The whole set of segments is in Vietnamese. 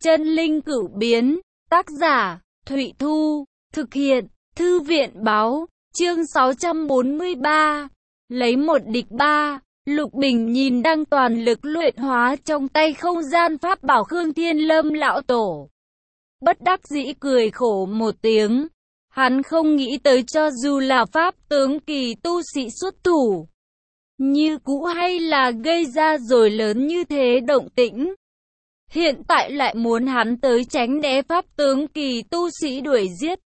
Chân linh cửu biến, tác giả, Thụy Thu, thực hiện, Thư viện báo, chương 643, lấy một địch ba. Lục Bình nhìn đang toàn lực luyện hóa trong tay không gian pháp bảo Khương Thiên Lâm lão tổ. Bất đắc dĩ cười khổ một tiếng, hắn không nghĩ tới cho dù là pháp tướng kỳ tu sĩ xuất thủ, như cũ hay là gây ra rồi lớn như thế động tĩnh. Hiện tại lại muốn hắn tới tránh né pháp tướng kỳ tu sĩ đuổi giết.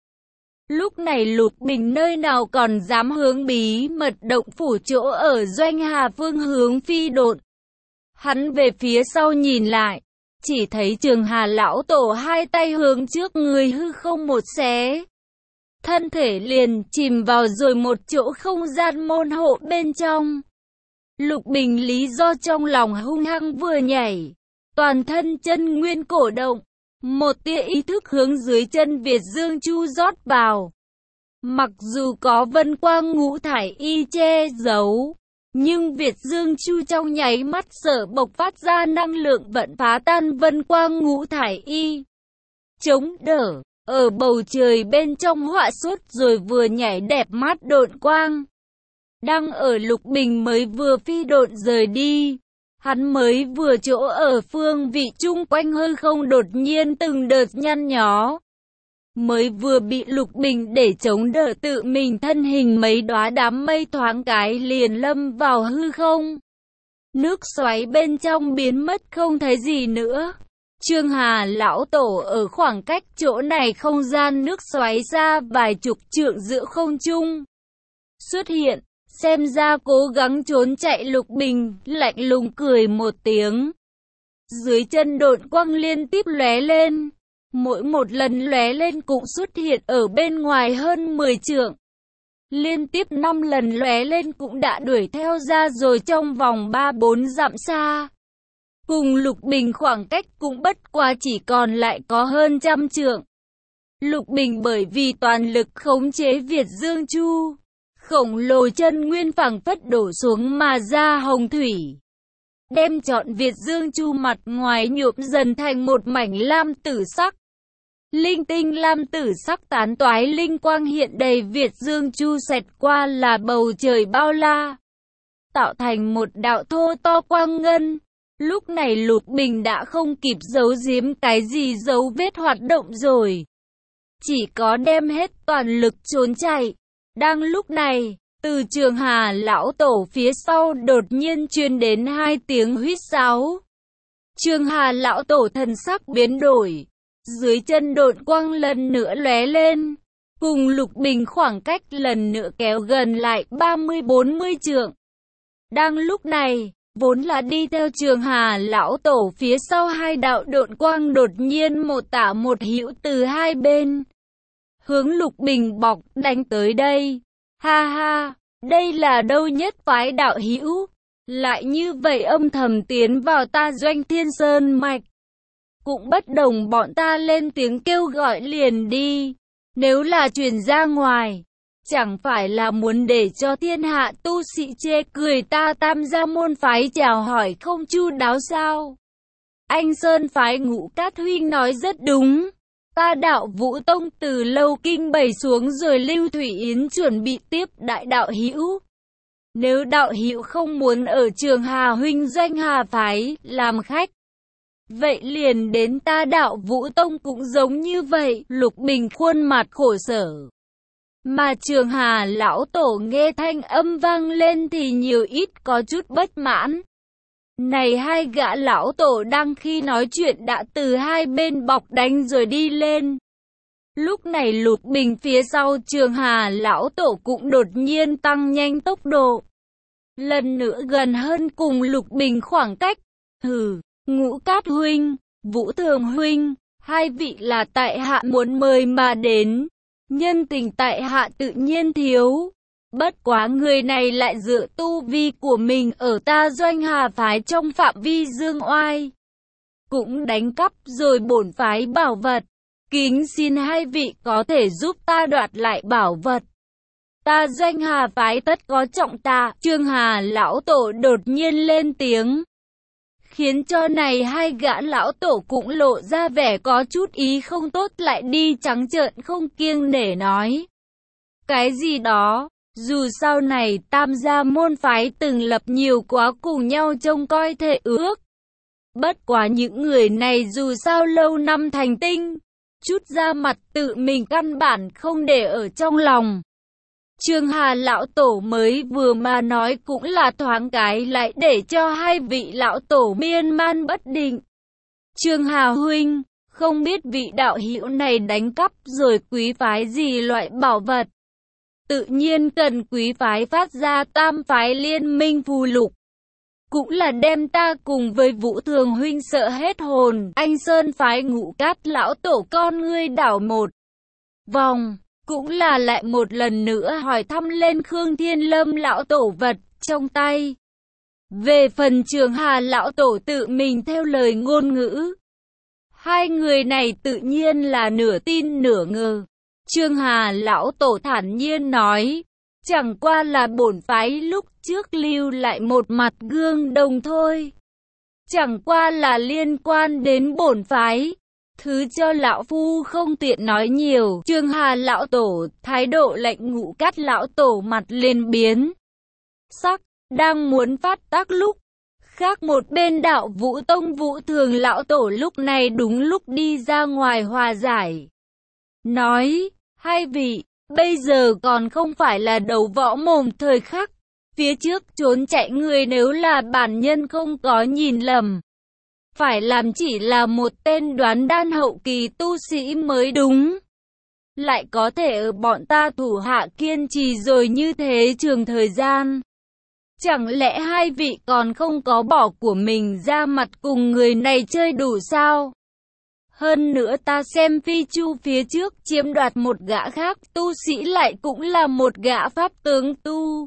Lúc này Lục Bình nơi nào còn dám hướng bí mật động phủ chỗ ở Doanh Hà phương hướng phi độn. Hắn về phía sau nhìn lại, chỉ thấy Trường Hà lão tổ hai tay hướng trước người hư không một xé. Thân thể liền chìm vào rồi một chỗ không gian môn hộ bên trong. Lục Bình lý do trong lòng hung hăng vừa nhảy, toàn thân chân nguyên cổ động, một tia ý thức hướng dưới chân Việt Dương Chu rót vào. Mặc dù có vân quang ngũ thải y che giấu, nhưng Việt Dương Chu trong nháy mắt sở bộc phát ra năng lượng vận phá tan vân quang ngũ thải y. Chống đỡ, ở bầu trời bên trong họa xuất rồi vừa nhảy đẹp mắt độn quang. Đang ở Lục Bình mới vừa phi độn rời đi, hắn mới vừa chỗ ở phương vị chung quanh hư không đột nhiên từng đợt nhăn nhó. Mới vừa bị Lục Bình để chống đỡ tự mình thân hình mấy đóa đám mây thoáng cái liền lâm vào hư không. Nước xoáy bên trong biến mất không thấy gì nữa. Trường Hà lão tổ ở khoảng cách chỗ này không gian nước xoáy ra vài chục trượng giữa không trung xuất hiện. Xem ra cố gắng trốn chạy Lục Bình lạnh lùng cười một tiếng. Dưới chân độn quang liên tiếp lóe lên. Mỗi một lần lóe lên cũng xuất hiện ở bên ngoài hơn 10 trượng. Liên tiếp 5 lần lóe lên cũng đã đuổi theo ra rồi trong vòng 3-4 dặm xa. Cùng Lục Bình khoảng cách cũng bất quá chỉ còn lại có hơn 100 trượng. Lục Bình bởi vì toàn lực khống chế Việt Dương Chu, khổng lồ chân nguyên phảng phất đổ xuống mà ra hồng thủy, đem trọn Việt Dương Chu mặt ngoài nhuộm dần thành một mảnh lam tử sắc. Linh tinh lam tử sắc tán toái linh quang hiện đầy Việt Dương Chu xẹt qua là bầu trời bao la, tạo thành một đạo thô to quang ngân. Lúc này Lục Bình đã không kịp giấu giếm cái gì dấu vết hoạt động rồi, chỉ có đem hết toàn lực trốn chạy. Đang lúc này, từ Trường Hà lão tổ phía sau đột nhiên truyền đến hai tiếng huýt sáo. Trường Hà lão tổ thần sắc biến đổi, dưới chân độn quang lần nữa lóe lên, cùng Lục Bình khoảng cách lần nữa kéo gần lại 30-40 trượng. Đang lúc này, vốn là đi theo Trường Hà lão tổ phía sau hai đạo độn quang đột nhiên một tả một hữu từ hai bên hướng Lục Bình bọc đánh tới đây. Ha ha, đây là đâu nhất phái đạo hữu, lại như vậy âm thầm tiến vào ta Doanh Thiên Sơn mạch. Cũng bất đồng bọn ta lên tiếng kêu gọi liền đi, nếu là truyền ra ngoài, chẳng phải là muốn để cho thiên hạ tu sĩ chê cười ta Tam Gia môn phái chào hỏi không chu đáo sao? Anh Sơn phái Ngũ Cát huynh nói rất đúng. Ta Đạo Vũ Tông từ lâu kinh bày xuống rồi Lưu Thủy Yến chuẩn bị tiếp đại đạo hữu. Nếu đạo hữu không muốn ở Trường Hà huynh Doanh Hà phái làm khách, vậy liền đến ta Đạo Vũ Tông cũng giống như vậy. Lục Bình khuôn mặt khổ sở. Mà Trường Hà lão tổ nghe thanh âm vang lên thì nhiều ít có chút bất mãn. Này hai gã lão tổ đang khi nói chuyện đã từ hai bên bọc đánh rồi đi lên. Lúc này Lục Bình phía sau Trường Hà lão tổ cũng đột nhiên tăng nhanh tốc độ. Lần nữa gần hơn cùng Lục Bình khoảng cách. Hừ, Ngũ Cát huynh, Vũ Thường huynh, hai vị là tại hạ muốn mời mà đến. Nhân tình tại hạ tự nhiên thiếu. Bất quá người này lại dựa tu vi của mình ở ta Doanh Hà phái trong phạm vi dương oai, cũng đánh cắp rồi bổn phái bảo vật. Kính xin hai vị có thể giúp ta đoạt lại bảo vật. Ta Doanh Hà phái tất có trọng tạ. Trường Hà lão tổ đột nhiên lên tiếng. khiến cho này hai gã lão tổ cũng lộ ra vẻ có chút ý không tốt, lại đi trắng trợn không kiêng nể nói cái gì đó. Dù sau này tam gia môn phái từng lập nhiều quá cùng nhau trông coi thệ ước. Bất quá những người này dù sao lâu năm thành tinh, chút ra mặt tự mình căn bản không để ở trong lòng. Trương Hà lão tổ mới vừa mà nói cũng là thoáng cái lại để cho hai vị lão tổ miên man bất định. Trương Hà huynh, không biết vị đạo hữu này đánh cắp rồi quý phái gì loại bảo vật? Tự nhiên cần quý phái phát ra tam phái liên minh phù lục. Cũng là đem ta cùng với Vũ Thường huynh sợ hết hồn. Anh Sơn phái Ngũ Cát lão tổ con ngươi đảo một vòng, cũng là lại một lần nữa hỏi thăm lên Khương Thiên Lâm lão tổ vật trong tay. Về phần Trường Hà lão tổ tự mình theo lời ngôn ngữ. Hai người này tự nhiên là nửa tin nửa ngờ. Trương Hà lão tổ thản nhiên nói, chẳng qua là bổn phái lúc trước lưu lại một mặt gương đồng thôi. Chẳng qua là liên quan đến bổn phái. Thứ cho lão phu không tiện nói nhiều. Trương Hà lão tổ, thái độ lạnh. Ngũ Cát lão tổ mặt liền biến sắc, đang muốn phát tác lúc. Khác một bên đạo Vũ Tông Vũ Thường lão tổ lúc này đúng lúc đi ra ngoài hòa giải. Nói, hai vị, bây giờ còn không phải là đấu võ mồm thời khắc. Phía trước trốn chạy người nếu là bản nhân không có nhìn lầm, phải làm chỉ là một tên đoán đan hậu kỳ tu sĩ mới đúng. Lại có thể ở bọn ta thủ hạ kiên trì rồi như thế trường thời gian. Chẳng lẽ hai vị còn không có bỏ của mình ra mặt cùng người này chơi đủ sao? Hơn nữa ta xem Phi Chu phía trước chiếm đoạt một gã khác tu sĩ lại cũng là một gã pháp tướng tu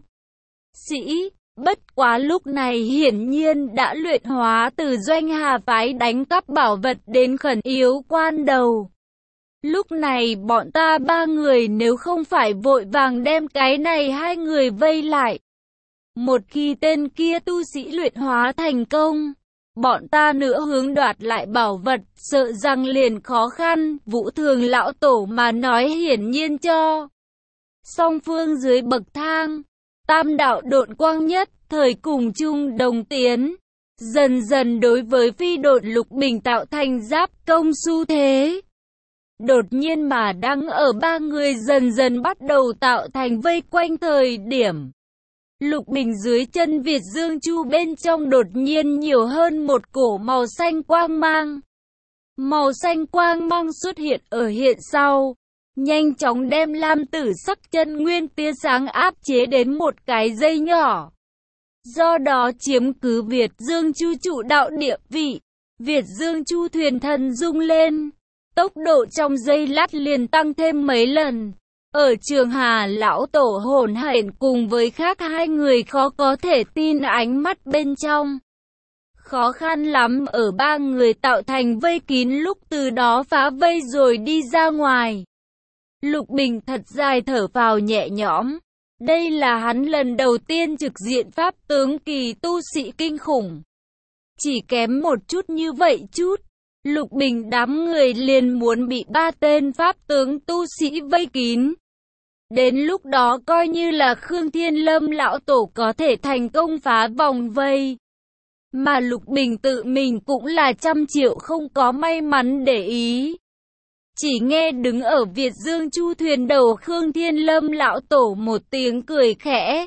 sĩ. Bất quá lúc này hiển nhiên đã luyện hóa từ Doanh Hà phái đánh cắp bảo vật đến khẩn yếu quan đầu. Lúc này bọn ta ba người nếu không phải vội vàng đem cái này hai người vây lại. Một khi tên kia tu sĩ luyện hóa thành công, bọn ta nữa hướng đoạt lại bảo vật, sợ rằng liền khó khăn. Vũ Thường lão tổ mà nói hiển nhiên cho song phương dưới bậc thang. Tam đạo độn quang nhất thời cùng chung đồng tiến, dần dần đối với phi độn Lục Bình tạo thành giáp công xu thế. Đột nhiên mà đang ở ba người dần dần bắt đầu tạo thành vây quanh thời điểm. Lục Bình dưới chân Việt Dương Chu bên trong đột nhiên nhiều hơn một cổ màu xanh quang mang. Màu xanh quang mang xuất hiện ở hiện sau, nhanh chóng đem lam tử sắc chân nguyên tia sáng áp chế đến một cái dây nhỏ. Do đó chiếm cứ Việt Dương Chu chủ đạo địa vị. Việt Dương Chu thuyền thân rung lên, tốc độ trong giây lát liền tăng thêm mấy lần. Ở Trường Hà lão tổ hồn hển cùng với khác hai người khó có thể tin ánh mắt bên trong. Khó khăn lắm ở ba người tạo thành vây kín lúc từ đó phá vây rồi đi ra ngoài. Lục Bình thật dài thở phào nhẹ nhõm. Đây là hắn lần đầu tiên trực diện pháp tướng kỳ tu sĩ kinh khủng. Chỉ kém một chút như vậy chút, Lục Bình đám người liền muốn bị ba tên pháp tướng tu sĩ vây kín. Đến lúc đó coi như là Khương Thiên Lâm lão tổ có thể thành công phá vòng vây. Mà Lục Bình tự mình cũng là trăm triệu không có may mắn để ý. Chỉ nghe đứng ở Việt Dương Chu thuyền đầu Khương Thiên Lâm lão tổ một tiếng cười khẽ.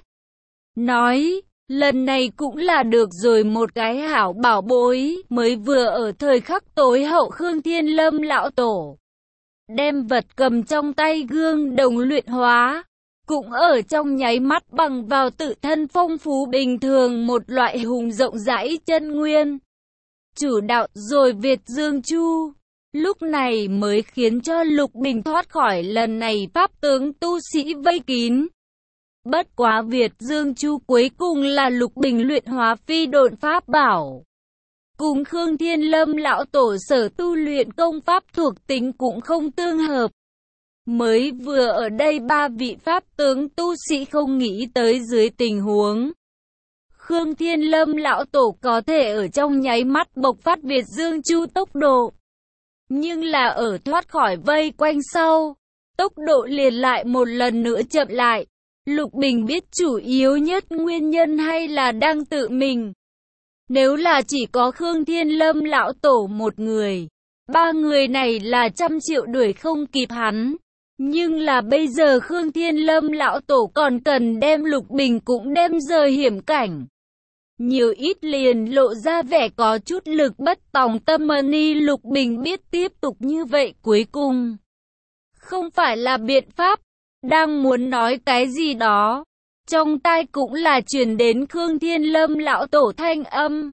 Nói, lần này cũng là được rồi, một cái hảo bảo bối, mới vừa ở thời khắc tối hậu Khương Thiên Lâm lão tổ đem vật cầm trong tay gương đồng luyện hóa, cũng ở trong nháy mắt bằng vào tự thân phong phú bình thường một loại hùng rộng rãi chân nguyên. Chủ đạo rồi Việt Dương Chu, lúc này mới khiến cho Lục Bình thoát khỏi lần này pháp tướng tu sĩ vây kín. Bất quá Việt Dương Chu cuối cùng là Lục Bình luyện hóa phi độn pháp bảo. Cùng Khương Thiên Lâm lão tổ sở tu luyện công pháp thuộc tính cũng không tương hợp. Mới vừa ở đây ba vị pháp tướng tu sĩ không nghĩ tới dưới tình huống Khương Thiên Lâm lão tổ có thể ở trong nháy mắt bộc phát Việt Dương Chu tốc độ. Nhưng là ở thoát khỏi vây quanh sau, tốc độ liền lại một lần nữa chậm lại. Lục Bình biết chủ yếu nhất nguyên nhân hay là đang tự mình. Nếu là chỉ có Khương Thiên Lâm lão tổ một người, ba người này là trăm triệu đuổi không kịp hắn. Nhưng là bây giờ Khương Thiên Lâm lão tổ còn cần đem Lục Bình cũng đem rời hiểm cảnh. Nhiều ít liền lộ ra vẻ có chút lực bất tòng tâm ni. Lục Bình biết tiếp tục như vậy cuối cùng không phải là biện pháp. Đang muốn nói cái gì đó, trong tai cũng là truyền đến Khương Thiên Lâm lão tổ thanh âm.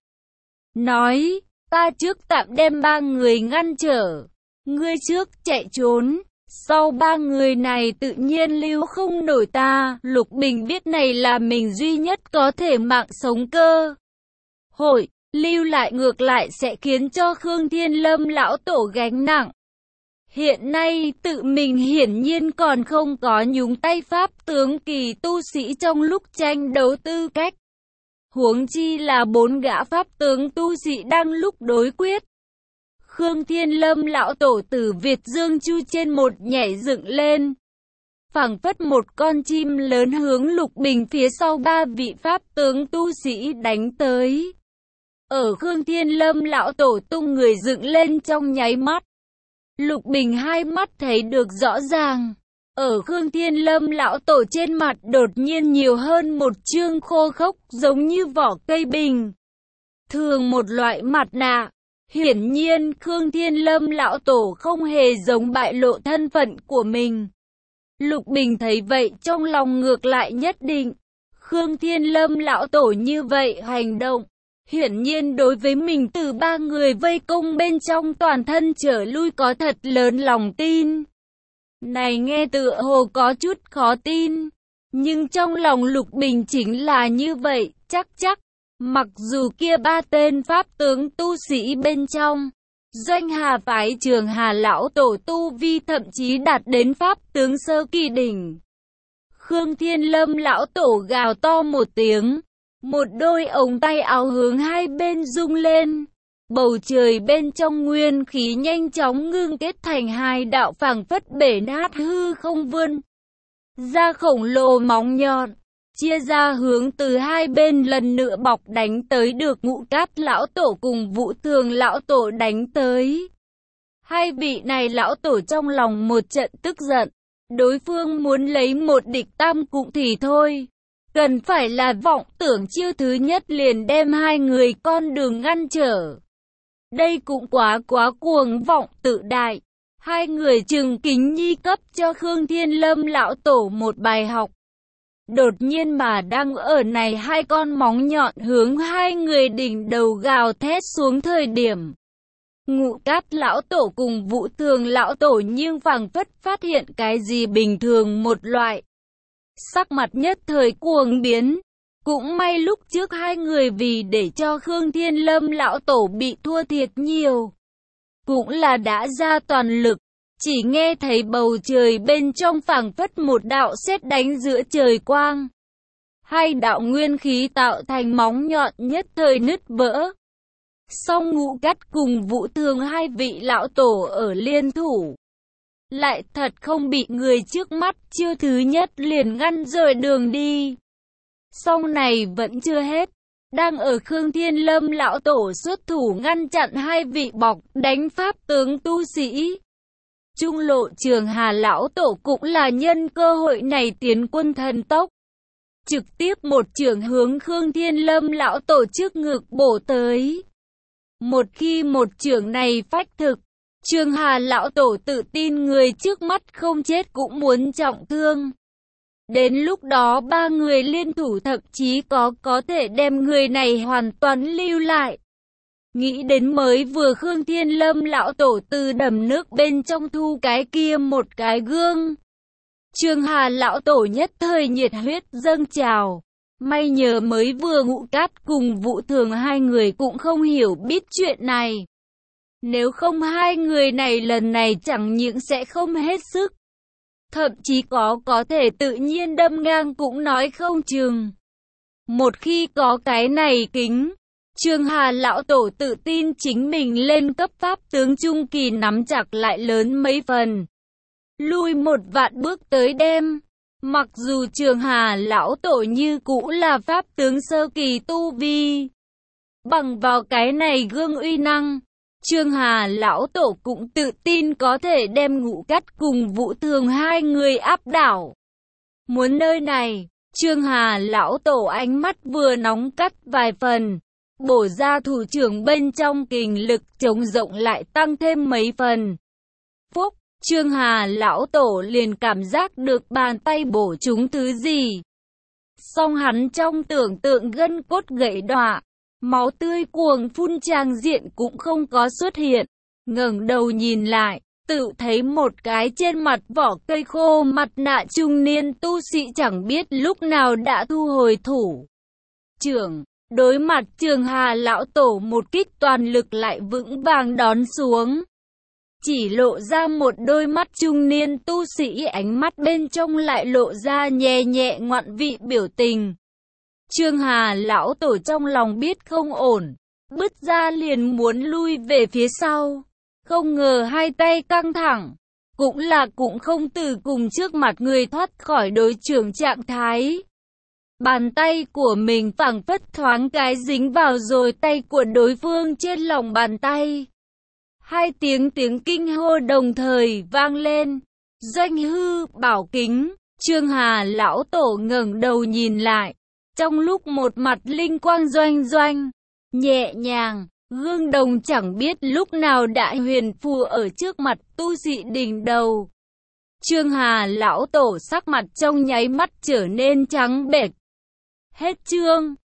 Nói, ta trước tạm đem ba người ngăn trở, ngươi trước chạy trốn, sau ba người này tự nhiên lưu không nổi ta. Lục Bình biết này là mình duy nhất có thể mạng sống cơ hội, lưu lại ngược lại sẽ khiến cho Khương Thiên Lâm lão tổ gánh nặng. Hiện nay tự mình hiển nhiên còn không có nhúng tay pháp tướng kỳ tu sĩ trong lúc tranh đấu tư cách. Huống chi là bốn gã pháp tướng tu sĩ đang lúc đối quyết. Khương Thiên Lâm lão tổ từ Việt Dương Chu trên một nhảy dựng lên, phảng phất một con chim lớn hướng Lục Bình phía sau ba vị pháp tướng tu sĩ đánh tới. Ở Khương Thiên Lâm lão tổ tung người dựng lên trong nháy mắt, Lục Bình hai mắt thấy được rõ ràng. Ở Khương Thiên Lâm lão tổ trên mặt đột nhiên nhiều hơn một trương khô khốc giống như vỏ cây bình thường một loại mặt nạ. Hiển nhiên Khương Thiên Lâm lão tổ không hề giống bại lộ thân phận của mình. Lục Bình thấy vậy trong lòng ngược lại nhất định. Khương Thiên Lâm lão tổ như vậy hành động, hiển nhiên đối với mình từ ba người vây công bên trong toàn thân trở lui có thật lớn lòng tin. Này nghe tựa hồ có chút khó tin, nhưng trong lòng Lục Bình chính là như vậy, chắc. Mặc dù kia ba tên pháp tướng tu sĩ bên trong Doanh Hà phái Trường Hà lão tổ tu vi thậm chí đạt đến pháp tướng sơ kỳ đỉnh. Khương Thiên Lâm lão tổ gào to một tiếng, một đôi ống tay áo hướng hai bên rung lên. Bầu trời bên trong nguyên khí nhanh chóng ngưng kết thành hai đạo phảng phất bể nát hư không vươn ra khổng lồ móng nhọn, chia ra hướng từ hai bên lần nữa bọc đánh tới được Ngũ Cát lão tổ cùng Vũ Thường lão tổ đánh tới. Hai vị này lão tổ trong lòng một trận tức giận, đối phương muốn lấy một địch tam cũng thì thôi. Cần phải là vọng tưởng chiêu thứ nhất liền đem hai người con đường ngăn trở. Đây cũng quá cuồng vọng tự đại. Hai người Trừng Kính Nhi cấp cho Khương Thiên Lâm lão tổ một bài học. Đột nhiên mà đang ở này hai con móng nhọn hướng hai người đỉnh đầu gào thét xuống thời điểm. Ngũ Cát lão tổ cùng Vũ Thường lão tổ nhưng phảng phất phát hiện cái gì bình thường một loại. Sắc mặt nhất thời cuồng biến. Cũng may lúc trước hai người vì để cho Khương Thiên Lâm lão tổ bị thua thiệt nhiều, cũng là đã ra toàn lực. Chỉ nghe thấy bầu trời bên trong phảng phất một đạo sét đánh giữa trời quang. Hai đạo nguyên khí tạo thành móng nhọn nhất thời nứt vỡ. Song Ngũ Cát cùng Vũ Thường hai vị lão tổ ở liên thủ, lại thật không bị người trước mắt chiêu thứ nhất liền ngăn rời đường đi. Sau này vẫn chưa hết, đang ở Khương Thiên Lâm lão tổ xuất thủ ngăn chặn hai vị bọc đánh pháp tướng tu sĩ. Trung lộ Trường Hà lão tổ cũng là nhân cơ hội này tiến quân thần tốc, trực tiếp một chưởng hướng Khương Thiên Lâm lão tổ trước ngực bổ tới. Một khi một chưởng này phách thực, Trường Hà lão tổ tự tin người trước mắt không chết cũng muốn trọng thương. Đến lúc đó ba người liên thủ thậm chí có thể đem người này hoàn toàn lưu lại. Nghĩ đến mới vừa Khương Thiên Lâm lão tổ từ đầm nước bên trong thu cái kia một cái gương, Trường Hà lão tổ nhất thời nhiệt huyết dâng trào. May nhờ mới vừa Ngũ Cát cùng Vũ Thường hai người cũng không hiểu biết chuyện này. Nếu không hai người này lần này chẳng những sẽ không hết sức, thậm chí có thể tự nhiên đâm ngang cũng nói không chừng. Một khi có cái này kính, Trương Hà lão tổ tự tin chính mình lên cấp pháp tướng trung kỳ nắm chặt lại lớn mấy phần. Lui một vạn bước tới đêm. Mặc dù Trương Hà lão tổ như cũ là pháp tướng sơ kỳ tu vi, bằng vào cái này gương uy năng, Trương Hà lão tổ cũng tự tin có thể đem Ngũ Cát cùng Vũ Thường hai người áp đảo. Muốn nơi này, Trương Hà lão tổ ánh mắt vừa nóng cắt vài phần, bổ ra thủ trưởng bên trong kình lực chống rộng lại tăng thêm mấy phần. Phúc, Trương Hà lão tổ liền cảm giác được bàn tay bổ trúng thứ gì. Song hắn trong tưởng tượng gân cốt gãy đọa, máu tươi cuồng phun tràng diện cũng không có xuất hiện. Ngẩng đầu nhìn lại, tự thấy một cái trên mặt vỏ cây khô mặt nạ trung niên tu sĩ chẳng biết lúc nào đã thu hồi thủ trưởng. Đối mặt Trương Hà lão tổ một kích toàn lực lại vững vàng đón xuống. Chỉ lộ ra một đôi mắt trung niên tu sĩ, ánh mắt bên trong lại lộ ra nhẹ nhẹ ngoạn vị biểu tình. Trương Hà lão tổ trong lòng biết không ổn, bứt ra liền muốn lui về phía sau. Không ngờ hai tay căng thẳng, cũng không từ cùng trước mặt người thoát khỏi đối trưởng trạng thái. Bàn tay của mình phảng phất thoáng cái dính vào rồi tay của đối phương trên lòng bàn tay. Hai tiếng kinh hô đồng thời vang lên. Doanh hư bảo kính. Trương Hà lão tổ ngẩng đầu nhìn lại. Trong lúc một mặt linh quang doanh doanh, nhẹ nhàng, gương đồng chẳng biết lúc nào đã huyền phù ở trước mặt tu sĩ đỉnh đầu. Trương Hà lão tổ sắc mặt trong nháy mắt trở nên trắng bệch. Hết chương.